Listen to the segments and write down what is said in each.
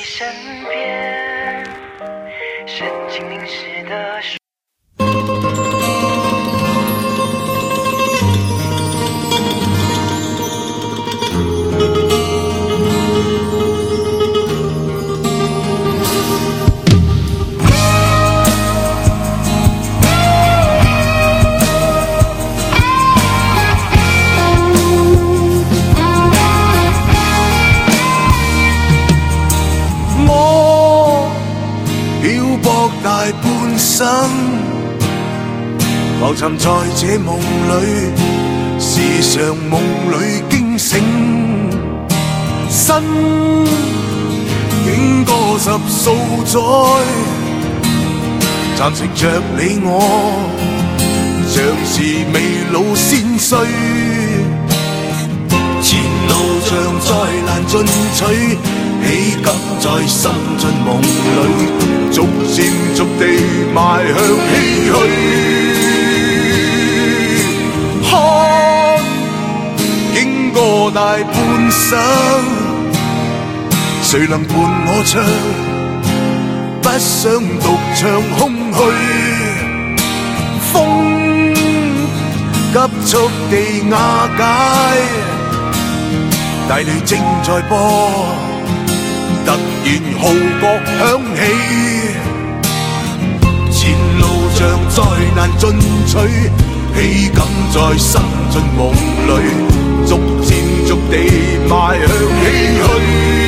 身边，神经凝视的水。 大半生浮沉在這夢裏，時常夢裏驚醒，身經過10數載，暫乘着你我，像是未老先衰，前路像再難進取，喜感在深進夢裏，逐漸逐地邁向唏噓。看經過大半生，誰能伴我唱？不想獨唱空虛，風急速地瓦解，大地正在播。突然號角響起，前路像再難進取，喜感在深進夢裏，逐漸逐地邁向唏噓。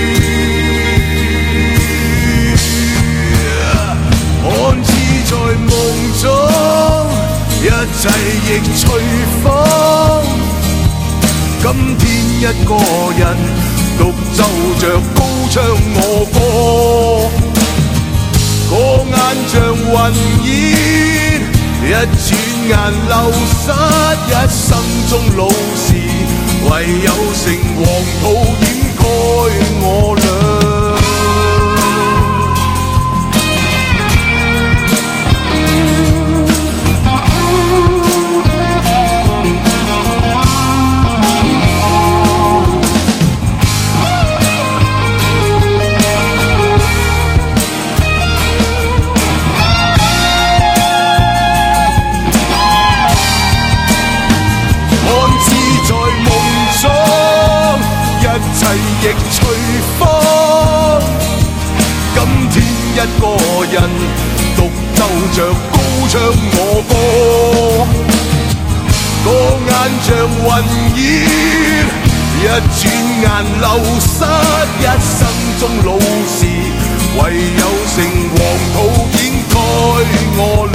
看似在夢中，一切亦隨風，今天一個人獨奏着高唱我歌，個眼像雲煙，一轉眼流失，一生中老事，唯有成黃土掩蓋我倆。亦隨風，今天一個人獨奏着高唱我歌，個眼像雲煙，一轉眼流失，一生中老事，唯有成黃土掩蓋我。